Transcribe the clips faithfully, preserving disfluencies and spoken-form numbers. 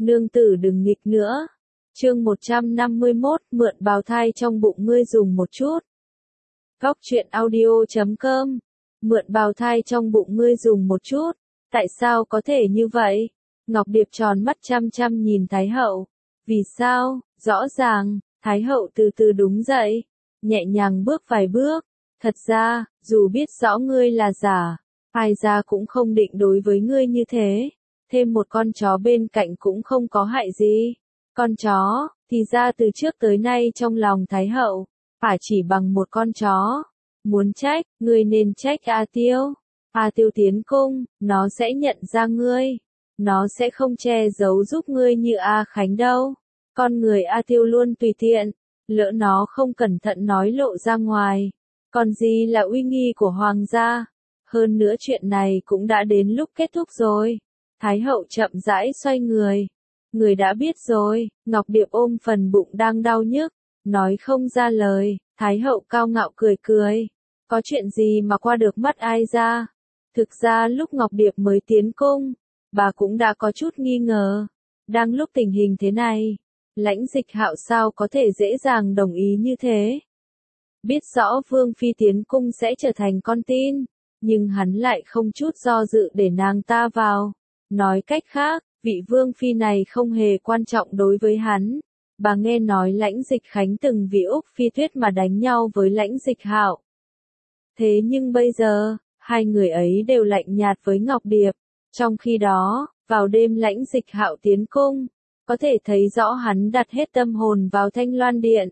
Nương tử đừng nghịch nữa. Chương một trăm năm mươi mốt, mượn bào thai trong bụng ngươi dùng một chút. Góc truyện audio chấm com. Mượn bào thai trong bụng ngươi dùng một chút. Tại sao có thể như vậy? Ngọc Điệp tròn mắt chăm chăm nhìn Thái hậu. Vì sao? Rõ ràng, Thái hậu từ từ đứng dậy, nhẹ nhàng bước vài bước. Thật ra, dù biết rõ ngươi là giả, ai ra cũng không định đối với ngươi như thế. Thêm một con chó bên cạnh cũng không có hại gì. Con chó, thì ra từ trước tới nay trong lòng Thái hậu, phải chỉ bằng một con chó. Muốn trách, ngươi nên trách A Tiêu. A Tiêu tiến cung, nó sẽ nhận ra ngươi. Nó sẽ không che giấu giúp ngươi như A Khánh đâu. Con người A Tiêu luôn tùy tiện, lỡ nó không cẩn thận nói lộ ra ngoài. Còn gì là uy nghi của hoàng gia? Hơn nữa chuyện này cũng đã đến lúc kết thúc rồi. Thái hậu chậm rãi xoay người. Người đã biết rồi. Ngọc Điệp ôm phần bụng đang đau nhức, nói không ra lời. Thái hậu cao ngạo cười cười. Có chuyện gì mà qua được mắt ai ra? Thực ra lúc Ngọc Điệp mới tiến cung, bà cũng đã có chút nghi ngờ. Đang lúc tình hình thế này, Lãnh Dịch Hạo sao có thể dễ dàng đồng ý như thế? Biết rõ Vương Phi tiến cung sẽ trở thành con tin, nhưng hắn lại không chút do dự để nàng ta vào. Nói cách khác, vị Vương Phi này không hề quan trọng đối với hắn. Bà nghe nói Lãnh Dịch Khánh từng vì Úc Phi Tuyết mà đánh nhau với Lãnh Dịch Hạo. Thế nhưng bây giờ, hai người ấy đều lạnh nhạt với Ngọc Điệp. Trong khi đó, vào đêm Lãnh Dịch Hạo tiến cung, có thể thấy rõ hắn đặt hết tâm hồn vào Thanh Loan Điện.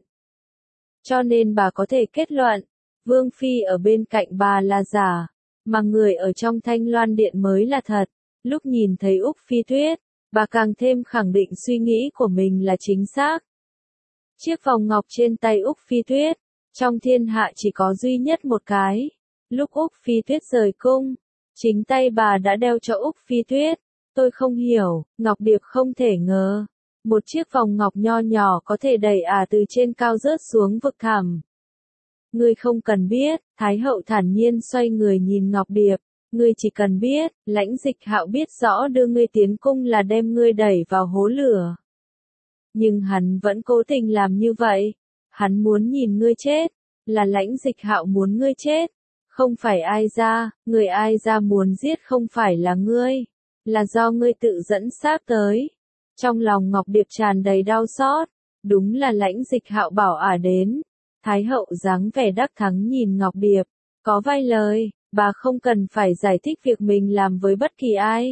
Cho nên bà có thể kết luận, Vương Phi ở bên cạnh bà là giả, mà người ở trong Thanh Loan Điện mới là thật. Lúc nhìn thấy Úc Phi Tuyết, bà càng thêm khẳng định suy nghĩ của mình là chính xác. Chiếc vòng ngọc trên tay Úc Phi Tuyết, trong thiên hạ chỉ có duy nhất một cái. Lúc Úc Phi Tuyết rời cung, chính tay bà đã đeo cho Úc Phi Tuyết. Tôi không hiểu, Ngọc Điệp không thể ngờ. Một chiếc vòng ngọc nho nhỏ có thể đẩy ả từ trên cao rớt xuống vực thẳm. Ngươi không cần biết, Thái hậu thản nhiên xoay người nhìn Ngọc Điệp. Ngươi chỉ cần biết, Lãnh Dịch Hạo biết rõ đưa ngươi tiến cung là đem ngươi đẩy vào hố lửa. Nhưng hắn vẫn cố tình làm như vậy. Hắn muốn nhìn ngươi chết, là Lãnh Dịch Hạo muốn ngươi chết. Không phải ai ra, người ai ra muốn giết không phải là ngươi, là do ngươi tự dẫn xác tới. Trong lòng Ngọc Điệp tràn đầy đau xót, đúng là Lãnh Dịch Hạo bảo ả đến. Thái hậu dáng vẻ đắc thắng nhìn Ngọc Điệp, có vài lời, bà không cần phải giải thích việc mình làm với bất kỳ ai.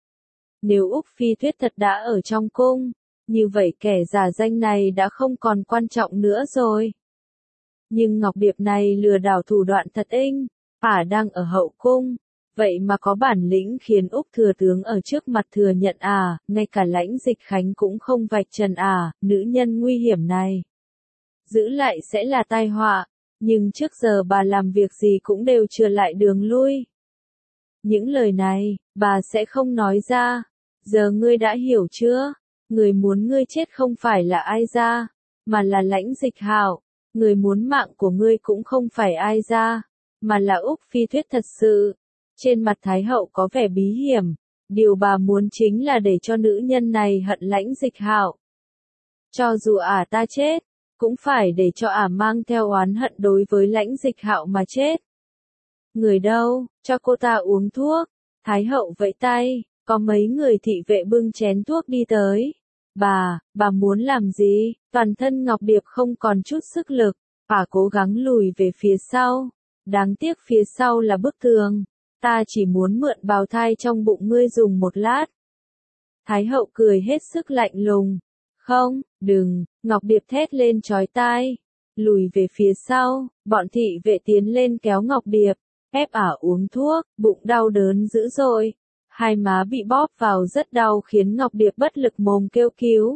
Nếu Úc Phi Tuyết thật đã ở trong cung, như vậy kẻ giả danh này đã không còn quan trọng nữa rồi. Nhưng Ngọc Điệp này lừa đảo thủ đoạn thật inh, ả đang ở hậu cung. Vậy mà có bản lĩnh khiến Úc thừa tướng ở trước mặt thừa nhận à, ngay cả Lãnh Dịch Khánh cũng không vạch trần à, nữ nhân nguy hiểm này. Giữ lại sẽ là tai họa, nhưng trước giờ bà làm việc gì cũng đều chừa lại đường lui. Những lời này, bà sẽ không nói ra. Giờ ngươi đã hiểu chưa? Người muốn ngươi chết không phải là ai ra, mà là Lãnh Dịch Hạo. Người muốn mạng của ngươi cũng không phải ai ra, mà là Úc Phi Tuyết thật sự. Trên mặt Thái hậu có vẻ bí hiểm, điều bà muốn chính là để cho nữ nhân này hận Lãnh Dịch Hạo. Cho dù ả ta chết, cũng phải để cho ả mang theo oán hận đối với Lãnh Dịch Hạo mà chết. Người đâu, cho cô ta uống thuốc. Thái hậu vẫy tay, có mấy người thị vệ bưng chén thuốc đi tới. Bà, bà muốn làm gì? Toàn thân Ngọc Điệp không còn chút sức lực, ả cố gắng lùi về phía sau. Đáng tiếc phía sau là bức tường. Ta chỉ muốn mượn bào thai trong bụng ngươi dùng một lát. Thái hậu cười hết sức lạnh lùng. Không, đừng, Ngọc Điệp thét lên chói tai. Lùi về phía sau, bọn thị vệ tiến lên kéo Ngọc Điệp, ép ả uống thuốc, bụng đau đớn dữ dội. Hai má bị bóp vào rất đau khiến Ngọc Điệp bất lực mồm kêu cứu.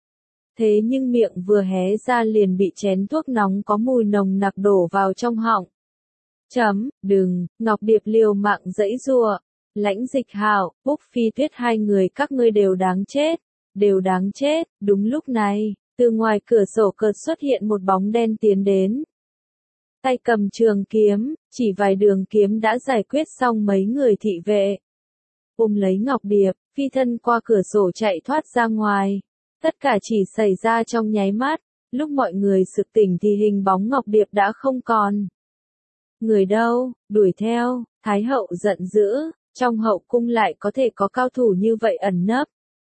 Thế nhưng miệng vừa hé ra liền bị chén thuốc nóng có mùi nồng nặc đổ vào trong họng. Chấm, đừng, Ngọc Điệp liều mạng giãy giụa. Lãnh Dịch Hạo, Úc Phi Tuyết hai người các ngươi đều đáng chết, đều đáng chết. Đúng lúc này, từ ngoài cửa sổ cợt xuất hiện một bóng đen tiến đến. Tay cầm trường kiếm, chỉ vài đường kiếm đã giải quyết xong mấy người thị vệ. Ôm lấy Ngọc Điệp, phi thân qua cửa sổ chạy thoát ra ngoài. Tất cả chỉ xảy ra trong nháy mắt, lúc mọi người sực tỉnh thì hình bóng Ngọc Điệp đã không còn. Người đâu, đuổi theo, Thái hậu giận dữ, trong hậu cung lại có thể có cao thủ như vậy ẩn nấp.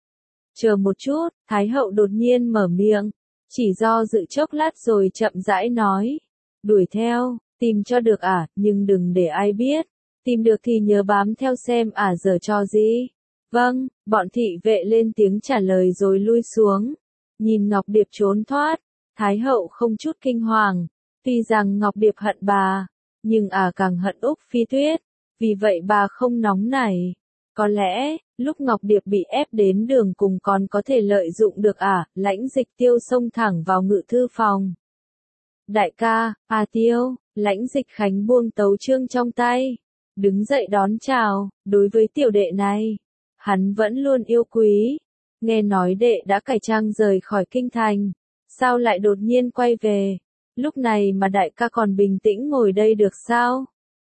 Chờ một chút, Thái hậu đột nhiên mở miệng, chỉ do dự chốc lát rồi chậm rãi nói. Đuổi theo, tìm cho được à, nhưng đừng để ai biết. Tìm được thì nhớ bám theo xem à giờ cho gì. Vâng, bọn thị vệ lên tiếng trả lời rồi lui xuống. Nhìn Ngọc Điệp trốn thoát, Thái hậu không chút kinh hoàng. Tuy rằng Ngọc Điệp hận bà, nhưng à càng hận Úc Phi Tuyết. Vì vậy bà không nóng nảy. Có lẽ, lúc Ngọc Điệp bị ép đến đường cùng còn có thể lợi dụng được à, Lãnh Dịch Tiêu xông thẳng vào ngự thư phòng. Đại ca, à Tiêu, Lãnh Dịch Khánh buông tấu chương trong tay. Đứng dậy đón chào, đối với tiểu đệ này. Hắn vẫn luôn yêu quý. Nghe nói đệ đã cải trang rời khỏi kinh thành. Sao lại đột nhiên quay về? Lúc này mà đại ca còn bình tĩnh ngồi đây được sao?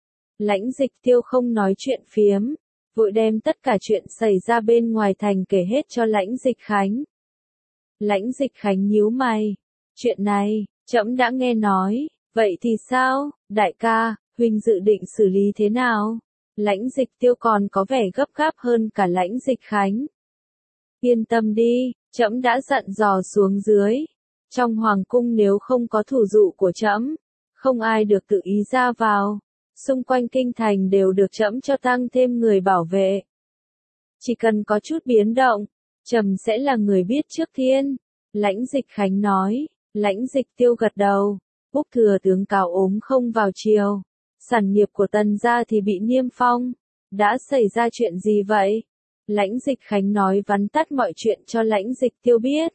Lãnh Dịch Tiêu không nói chuyện phiếm. Vội đem tất cả chuyện xảy ra bên ngoài thành kể hết cho Lãnh Dịch Khánh. Lãnh Dịch Khánh nhíu mày. Chuyện này, trẫm đã nghe nói. Vậy thì sao, đại ca, huynh dự định xử lý thế nào? Lãnh Dịch Tiêu còn có vẻ gấp gáp hơn cả Lãnh Dịch Khánh. Yên tâm đi, trẫm đã dặn dò xuống dưới. Trong hoàng cung nếu không có thủ dụ của trẫm, không ai được tự ý ra vào. Xung quanh kinh thành đều được trẫm cho tăng thêm người bảo vệ. Chỉ cần có chút biến động, trẫm sẽ là người biết trước thiên. Lãnh Dịch Khánh nói. Lãnh Dịch Tiêu gật đầu. Úc thừa tướng Cao ốm không vào triều. Sản nghiệp của Tần gia thì bị niêm phong. Đã xảy ra chuyện gì vậy? Lãnh Dịch Khánh nói vắn tắt mọi chuyện cho Lãnh Dịch Tiêu biết.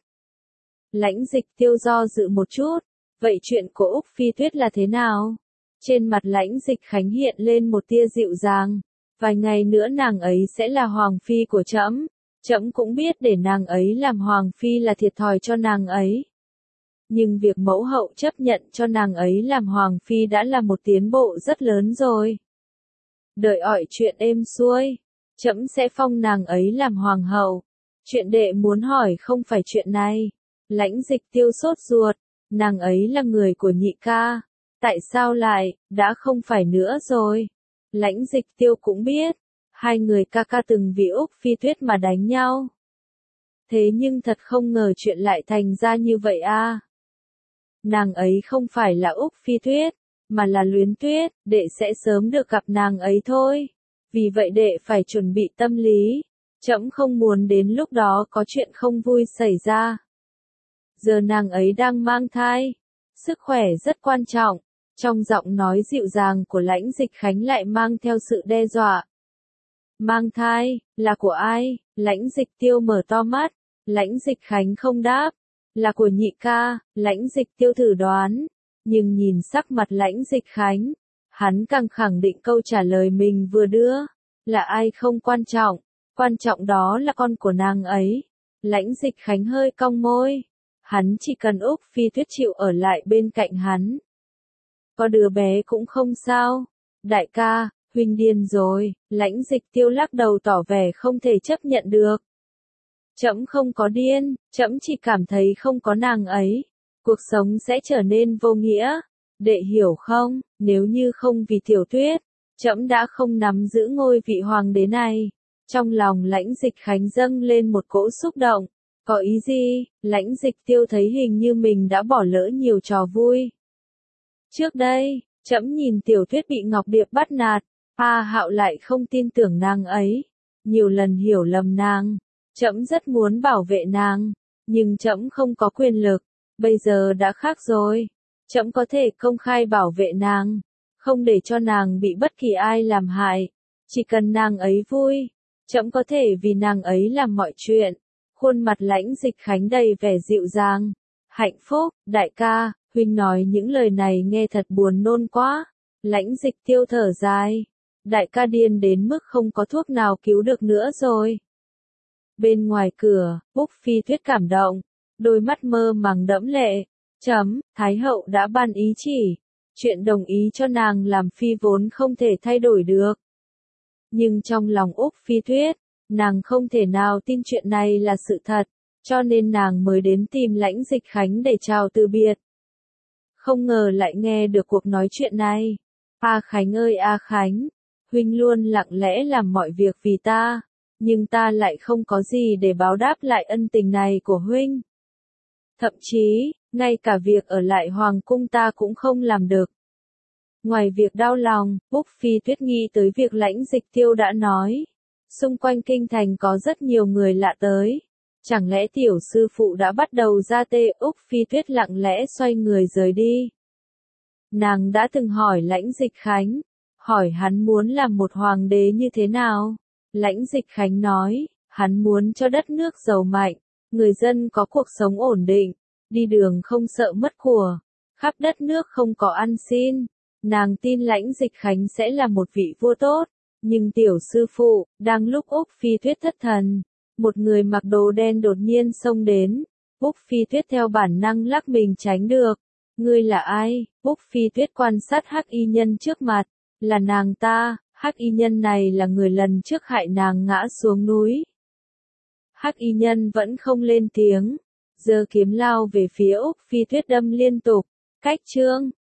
Lãnh Dịch Tiêu do dự một chút. Vậy chuyện của Úc Phi Tuyết là thế nào? Trên mặt Lãnh Dịch Khánh hiện lên một tia dịu dàng. Vài ngày nữa nàng ấy sẽ là hoàng phi của trẫm. Trẫm cũng biết để nàng ấy làm hoàng phi là thiệt thòi cho nàng ấy. Nhưng việc mẫu hậu chấp nhận cho nàng ấy làm hoàng phi đã là một tiến bộ rất lớn rồi. Đợi ỏi chuyện êm xuôi, trẫm sẽ phong nàng ấy làm hoàng hậu. Chuyện đệ muốn hỏi không phải chuyện này. Lãnh Dịch Tiêu sốt ruột, nàng ấy là người của nhị ca. Tại sao lại, đã không phải nữa rồi. Lãnh Dịch Tiêu cũng biết, hai người ca ca từng vì Úc Phi Tuyết mà đánh nhau. Thế nhưng thật không ngờ chuyện lại thành ra như vậy a. Nàng ấy không phải là Úc Phi Tuyết, mà là Luyến Tuyết, đệ sẽ sớm được gặp nàng ấy thôi. Vì vậy đệ phải chuẩn bị tâm lý. Trẫm không muốn đến lúc đó có chuyện không vui xảy ra. Giờ nàng ấy đang mang thai. Sức khỏe rất quan trọng. Trong giọng nói dịu dàng của Lãnh Dịch Khánh lại mang theo sự đe dọa. Mang thai, là của ai? Lãnh Dịch Tiêu mở to mắt. Lãnh Dịch Khánh không đáp. Là của nhị ca, Lãnh Dịch Tiêu thử đoán. Nhưng nhìn sắc mặt Lãnh Dịch Khánh, hắn càng khẳng định câu trả lời mình vừa đưa. Là ai không quan trọng, quan trọng đó là con của nàng ấy. Lãnh Dịch Khánh hơi cong môi. Hắn chỉ cần Úc Phi Tuyết chịu ở lại bên cạnh hắn. Có đứa bé cũng không sao. Đại ca, huynh điên rồi. Lãnh Dịch Tiêu lắc đầu tỏ vẻ không thể chấp nhận được. Trẫm không có điên, trẫm chỉ cảm thấy không có nàng ấy, cuộc sống sẽ trở nên vô nghĩa. Đệ hiểu không, nếu như không vì Tiểu Tuyết, trẫm đã không nắm giữ ngôi vị hoàng đế này. Trong lòng Lãnh Dịch Khánh dâng lên một cỗ xúc động. Có ý gì? Lãnh Dịch Tiêu thấy hình như mình đã bỏ lỡ nhiều trò vui. Trước đây, trẫm nhìn Tiểu Tuyết bị Ngọc Điệp bắt nạt, A Hạo lại không tin tưởng nàng ấy, nhiều lần hiểu lầm nàng. Trẫm rất muốn bảo vệ nàng, nhưng trẫm không có quyền lực. Bây giờ đã khác rồi. Trẫm có thể công khai bảo vệ nàng, không để cho nàng bị bất kỳ ai làm hại. Chỉ cần nàng ấy vui, trẫm có thể vì nàng ấy làm mọi chuyện. Khuôn mặt Lãnh Dịch Khánh đầy vẻ dịu dàng. Hạnh phúc, đại ca, huynh nói những lời này nghe thật buồn nôn quá. Lãnh Dịch Tiêu thở dài. Đại ca điên đến mức không có thuốc nào cứu được nữa rồi. Bên ngoài cửa, Úc Phi Tuyết cảm động, đôi mắt mơ màng đẫm lệ. Chấm, Thái hậu đã ban ý chỉ. Chuyện đồng ý cho nàng làm phi vốn không thể thay đổi được. Nhưng trong lòng Úc Phi Tuyết, Nàng không thể nào tin chuyện này là sự thật, cho nên nàng mới đến tìm Lãnh Dịch Khánh để chào từ biệt. Không ngờ lại nghe được cuộc nói chuyện này. A Khánh ơi A Khánh, huynh luôn lặng lẽ làm mọi việc vì ta, nhưng ta lại không có gì để báo đáp lại ân tình này của huynh. Thậm chí, ngay cả việc ở lại hoàng cung ta cũng không làm được. Ngoài việc đau lòng, Úc Phi Tuyết nghĩ tới việc Lãnh Dịch Tiêu đã nói. Xung quanh kinh thành có rất nhiều người lạ tới. Chẳng lẽ tiểu sư phụ đã bắt đầu ra tê? Úc Phi Tuyết lặng lẽ xoay người rời đi. Nàng đã từng hỏi Lãnh Dịch Khánh, hỏi hắn muốn làm một hoàng đế như thế nào? Lãnh Dịch Khánh nói, hắn muốn cho đất nước giàu mạnh, người dân có cuộc sống ổn định, đi đường không sợ mất của, khắp đất nước không có ăn xin. Nàng tin Lãnh Dịch Khánh sẽ là một vị vua tốt, nhưng tiểu sư phụ, đang lúc Úc Phi Tuyết thất thần, một người mặc đồ đen đột nhiên xông đến. Úc Phi Tuyết theo bản năng lắc mình tránh được. Ngươi là ai? Úc Phi Tuyết quan sát Hắc Y Nhân trước mặt, là nàng ta. Hắc Y Nhân này là người lần trước hại nàng ngã xuống núi. Hắc Y Nhân vẫn không lên tiếng, giơ kiếm lao về phía Úc Phi Tuyết đâm liên tục. Cách chương